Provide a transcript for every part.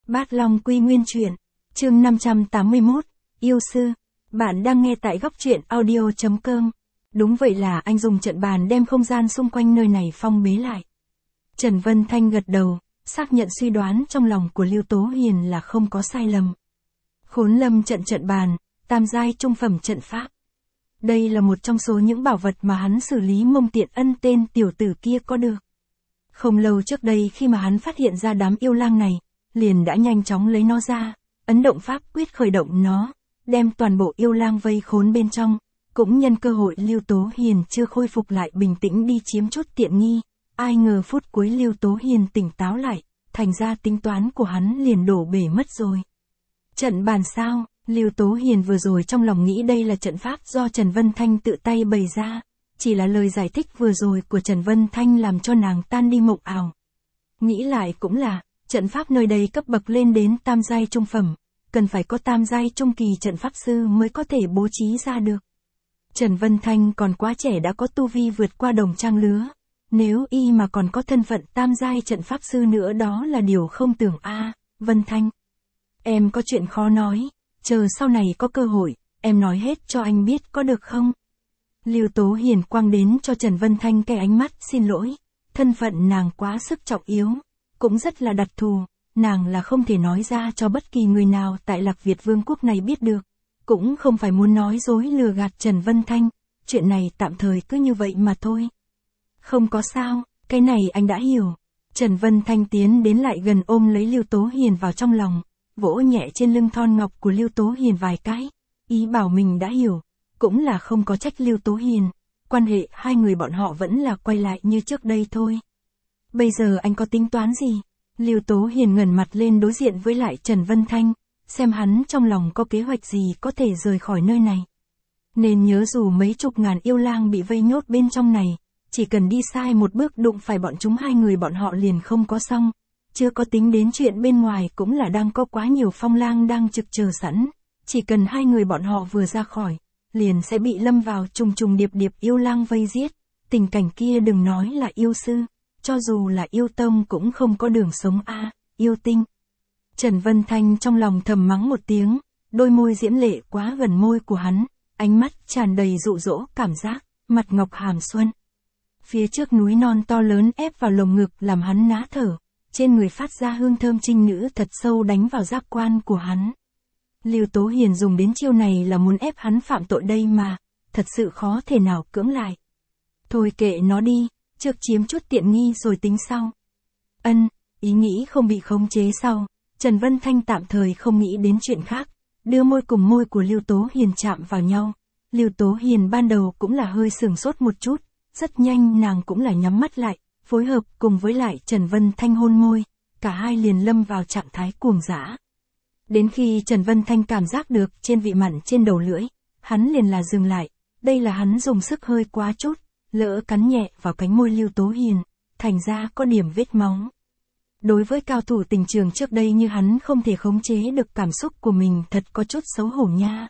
Bát Long Quy Nguyên Truyện, chương 581, Yêu Sư. Bạn đang nghe tại góc truyện audio.com. Đúng vậy là anh dùng trận bàn đem không gian xung quanh nơi này phong bế lại. Trần Vân Thanh gật đầu, xác nhận suy đoán trong lòng của Lưu Tố Hiền là không có sai lầm. Khốn lâm trận bàn, tam giai trung phẩm trận pháp. Đây là một trong số những bảo vật mà hắn xử lý Mông Tiện Ân tên tiểu tử kia có được. Không lâu trước đây khi mà hắn phát hiện ra đám yêu lang này, liền đã nhanh chóng lấy nó ra, ấn động pháp quyết khởi động nó, đem toàn bộ yêu lang vây khốn bên trong, cũng nhân cơ hội Lưu Tố Hiền chưa khôi phục lại bình tĩnh đi chiếm chút tiện nghi, ai ngờ phút cuối Lưu Tố Hiền tỉnh táo lại, thành ra tính toán của hắn liền đổ bể mất rồi. Trận bàn sao? Lưu Tố Hiền vừa rồi trong lòng nghĩ đây là trận pháp do Trần Vân Thanh tự tay bày ra, chỉ là lời giải thích vừa rồi của Trần Vân Thanh làm cho nàng tan đi mộng ảo. Nghĩ lại cũng là, trận pháp nơi đây cấp bậc lên đến tam giai trung phẩm, cần phải có tam giai trung kỳ trận pháp sư mới có thể bố trí ra được. Trần Vân Thanh còn quá trẻ đã có tu vi vượt qua đồng trang lứa, nếu y mà còn có thân phận tam giai trận pháp sư nữa đó là điều không tưởng a. Vân Thanh, em có chuyện khó nói, chờ sau này có cơ hội, em nói hết cho anh biết có được không? Lưu Tố Hiền quăng đến cho Trần Vân Thanh cái ánh mắt xin lỗi, thân phận nàng quá sức trọng yếu, cũng rất là đặc thù, nàng là không thể nói ra cho bất kỳ người nào tại Lạc Việt Vương quốc này biết được, cũng không phải muốn nói dối lừa gạt Trần Vân Thanh, chuyện này tạm thời cứ như vậy mà thôi. Không có sao, cái này anh đã hiểu. Trần Vân Thanh tiến đến lại gần ôm lấy Lưu Tố Hiền vào trong lòng, vỗ nhẹ trên lưng thon ngọc của Lưu Tố Hiền vài cái, ý bảo mình đã hiểu, cũng là không có trách Lưu Tố Hiền, quan hệ hai người bọn họ vẫn là quay lại như trước đây thôi. Bây giờ anh có tính toán gì? Lưu Tố Hiền ngẩng mặt lên đối diện với lại Trần Vân Thanh, xem hắn trong lòng có kế hoạch gì có thể rời khỏi nơi này. Nên nhớ dù mấy chục ngàn yêu lang bị vây nhốt bên trong này, chỉ cần đi sai một bước đụng phải bọn chúng hai người bọn họ liền không có xong, chưa có tính đến chuyện bên ngoài cũng là đang có quá nhiều phong lang đang trực chờ sẵn, chỉ cần hai người bọn họ vừa ra khỏi, liền sẽ bị lâm vào trùng điệp yêu lang vây giết, tình cảnh kia đừng nói là yêu sư, cho dù là yêu tông cũng không có đường sống a. Yêu tinh. Trần Vân Thanh trong lòng thầm mắng một tiếng, đôi môi diễm lệ quá gần môi của hắn, ánh mắt tràn đầy dụ dỗ cảm giác, mặt ngọc hàm xuân. Phía trước núi non to lớn ép vào lồng ngực làm hắn ná thở, trên người phát ra hương thơm trinh nữ thật sâu đánh vào giác quan của hắn. Lưu Tố Hiền dùng đến chiêu này là muốn ép hắn phạm tội đây mà, thật sự khó thể nào cưỡng lại. Thôi kệ nó đi, trước chiếm chút tiện nghi rồi tính sau. Ý nghĩ không bị khống chế sau, Trần Vân Thanh tạm thời không nghĩ đến chuyện khác, đưa môi cùng môi của Lưu Tố Hiền chạm vào nhau. Lưu Tố Hiền ban đầu cũng là hơi sửng sốt một chút, rất nhanh nàng cũng là nhắm mắt lại, phối hợp cùng với lại Trần Vân Thanh hôn môi, cả hai liền lâm vào trạng thái cuồng dã. Đến khi Trần Vân Thanh cảm giác được trên vị mặn trên đầu lưỡi, hắn liền là dừng lại, đây là hắn dùng sức hơi quá chút, lỡ cắn nhẹ vào cánh môi Lưu Tố Hiền, thành ra có điểm vết máu. Đối với cao thủ tình trường trước đây như hắn không thể khống chế được cảm xúc của mình thật có chút xấu hổ nha.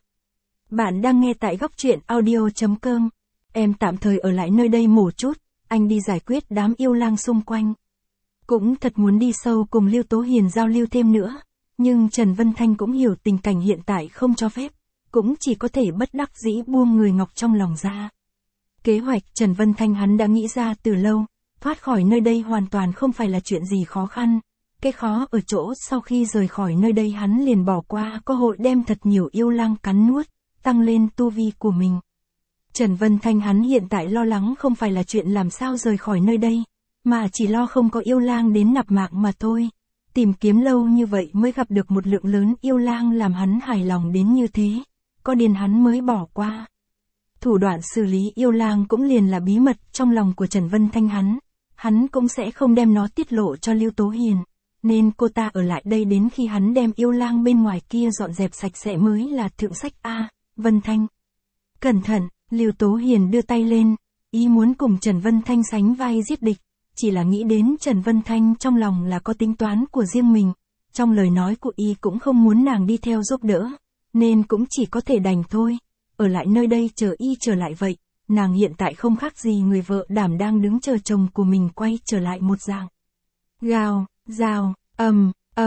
Bạn đang nghe tại góc truyện audio.com. Em tạm thời ở lại nơi đây một chút, anh đi giải quyết đám yêu lang xung quanh. Cũng thật muốn đi sâu cùng Lưu Tố Hiền giao lưu thêm nữa, nhưng Trần Vân Thanh cũng hiểu tình cảnh hiện tại không cho phép, cũng chỉ có thể bất đắc dĩ buông người ngọc trong lòng ra. Kế hoạch Trần Vân Thanh hắn đã nghĩ ra từ lâu, thoát khỏi nơi đây hoàn toàn không phải là chuyện gì khó khăn. Cái khó ở chỗ sau khi rời khỏi nơi đây hắn liền bỏ qua cơ hội đem thật nhiều yêu lang cắn nuốt, tăng lên tu vi của mình. Trần Vân Thanh hắn hiện tại lo lắng không phải là chuyện làm sao rời khỏi nơi đây, mà chỉ lo không có yêu lang đến nạp mạng mà thôi. Tìm kiếm lâu như vậy mới gặp được một lượng lớn yêu lang làm hắn hài lòng đến như thế, có điên hắn mới bỏ qua. Thủ đoạn xử lý yêu lang cũng liền là bí mật trong lòng của Trần Vân Thanh hắn cũng sẽ không đem nó tiết lộ cho Lưu Tố Hiền, nên cô ta ở lại đây đến khi hắn đem yêu lang bên ngoài kia dọn dẹp sạch sẽ mới là thượng sách a. Vân Thanh, cẩn thận. Lưu Tố Hiền đưa tay lên, ý muốn cùng Trần Vân Thanh sánh vai giết địch, chỉ là nghĩ đến Trần Vân Thanh trong lòng là có tính toán của riêng mình, trong lời nói của y cũng không muốn nàng đi theo giúp đỡ, nên cũng chỉ có thể đành thôi, ở lại nơi đây chờ y trở lại vậy, nàng hiện tại không khác gì người vợ đảm đang đứng chờ chồng của mình quay trở lại một dạng. Gào, rào,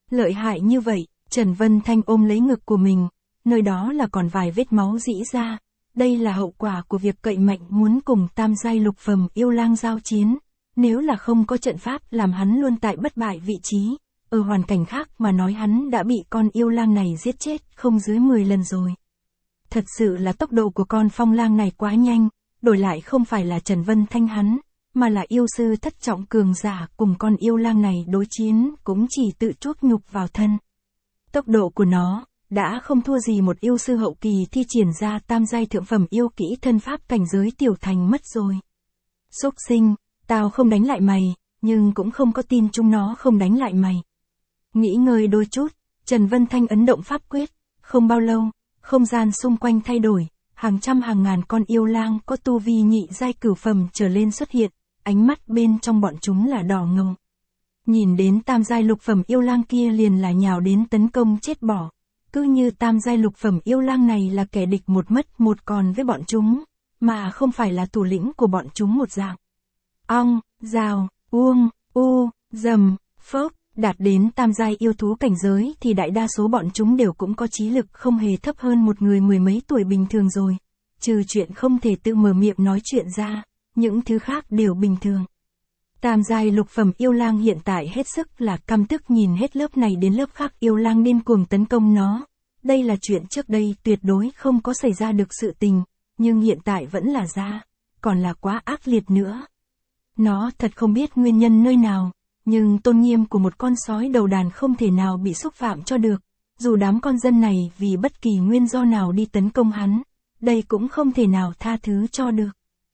Lợi hại như vậy, Trần Vân Thanh ôm lấy ngực của mình, nơi đó là còn vài vết máu rỉ ra. Đây là hậu quả của việc cậy mạnh muốn cùng tam giai lục phẩm yêu lang giao chiến. Nếu là không có trận pháp làm hắn luôn tại bất bại vị trí, ở hoàn cảnh khác mà nói hắn đã bị con yêu lang này giết chết không dưới 10 lần rồi. Thật sự là tốc độ của con phong lang này quá nhanh, đổi lại không phải là Trần Vân Thanh hắn, mà là yêu sư thất trọng cường giả cùng con yêu lang này đối chiến cũng chỉ tự chuốc nhục vào thân. Tốc độ của nó đã không thua gì một yêu sư hậu kỳ thi triển ra tam giai thượng phẩm yêu kỹ thân pháp cảnh giới tiểu thành mất rồi. Xúc sinh, tao không đánh lại mày, nhưng cũng không có tin chúng nó không đánh lại mày. Nghĩ ngơi đôi chút, Trần Vân Thanh ấn động pháp quyết, không bao lâu, không gian xung quanh thay đổi, hàng trăm hàng ngàn con yêu lang có tu vi nhị giai cửu phẩm trở lên xuất hiện, ánh mắt bên trong bọn chúng là đỏ ngầu. Nhìn đến tam giai lục phẩm yêu lang kia liền là nhào đến tấn công chết bỏ. Cứ như tam giai lục phẩm yêu lang này là kẻ địch một mất một còn với bọn chúng, mà không phải là thủ lĩnh của bọn chúng một dạng. Ong, rào, uông, u, dầm, phốc, đạt đến tam giai yêu thú cảnh giới thì đại đa số bọn chúng đều cũng có trí lực không hề thấp hơn một người mười mấy tuổi bình thường rồi. Trừ chuyện không thể tự mở miệng nói chuyện ra, những thứ khác đều bình thường. Tam giai lục phẩm yêu lang hiện tại hết sức là căm tức nhìn hết lớp này đến lớp khác yêu lang điên cuồng tấn công nó. Đây là chuyện trước đây tuyệt đối không có xảy ra được sự tình, nhưng hiện tại vẫn là ra, còn là quá ác liệt nữa. Nó thật không biết nguyên nhân nơi nào, nhưng tôn nghiêm của một con sói đầu đàn không thể nào bị xúc phạm cho được. Dù đám con dân này vì bất kỳ nguyên do nào đi tấn công hắn, đây cũng không thể nào tha thứ cho được.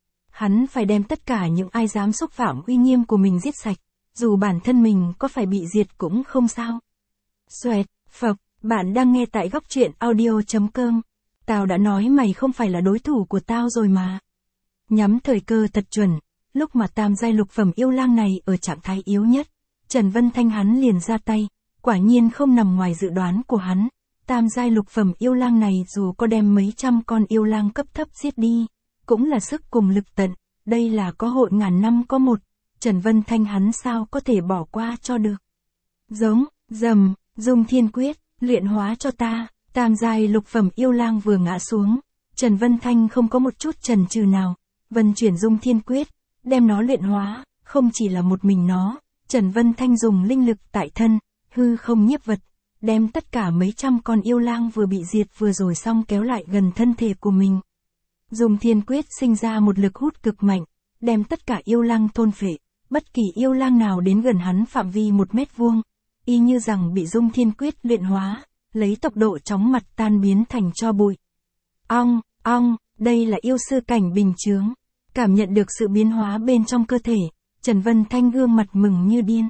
Hắn phải đem tất cả những ai dám xúc phạm uy nghiêm của mình giết sạch, dù bản thân mình có phải bị diệt cũng không sao. Xoẹt, phộc, bạn đang nghe tại góc truyện audio.com. Tao đã nói mày không phải là đối thủ của tao rồi mà. Nhắm thời cơ thật chuẩn, lúc mà tam giai lục phẩm yêu lang này ở trạng thái yếu nhất, Trần Vân Thanh hắn liền ra tay, quả nhiên không nằm ngoài dự đoán của hắn. Tam giai lục phẩm yêu lang này dù có đem mấy trăm con yêu lang cấp thấp giết đi, cũng là sức cùng lực tận, đây là có hội ngàn năm có một, Trần Vân Thanh hắn sao có thể bỏ qua cho được. Giống, dầm, dùng thiên quyết, luyện hóa cho ta, tam giai lục phẩm yêu lang vừa ngã xuống, Trần Vân Thanh không có một chút chần chừ nào, vân chuyển dung thiên quyết, đem nó luyện hóa, không chỉ là một mình nó, Trần Vân Thanh dùng linh lực tại thân, hư không nhiếp vật, đem tất cả mấy trăm con yêu lang vừa bị diệt vừa rồi xong kéo lại gần thân thể của mình. Dùng thiên quyết sinh ra một lực hút cực mạnh, đem tất cả yêu lang thôn phệ, bất kỳ yêu lang nào đến gần hắn phạm vi 1 mét vuông, y như rằng bị dung thiên quyết luyện hóa, lấy tốc độ chóng mặt tan biến thành tro bụi. Ong, ong, đây là yêu sư cảnh bình chướng. Cảm nhận được sự biến hóa bên trong cơ thể, Trần Vân Thanh gương mặt mừng như điên.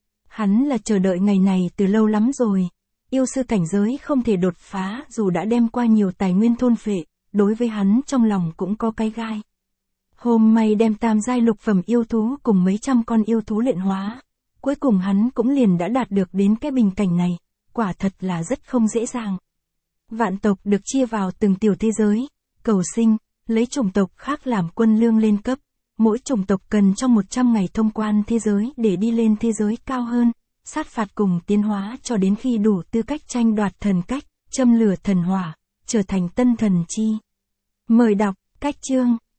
Hắn là chờ đợi ngày này từ lâu lắm rồi. Yêu sư cảnh giới không thể đột phá dù đã đem qua nhiều tài nguyên thôn phệ, đối với hắn trong lòng cũng có cái gai. Hôm nay đem tam giai lục phẩm yêu thú cùng mấy trăm con yêu thú luyện hóa, cuối cùng hắn cũng liền đã đạt được đến cái bình cảnh này, quả thật là rất không dễ dàng. Vạn tộc được chia vào từng tiểu thế giới, cầu sinh, lấy chủng tộc khác làm quân lương lên cấp, mỗi chủng tộc cần trong 100 ngày thông quan thế giới để đi lên thế giới cao hơn, sát phạt cùng tiến hóa cho đến khi đủ tư cách tranh đoạt thần cách, châm lửa thần hỏa, trở thành tân thần chi. Mời đọc, cách chương.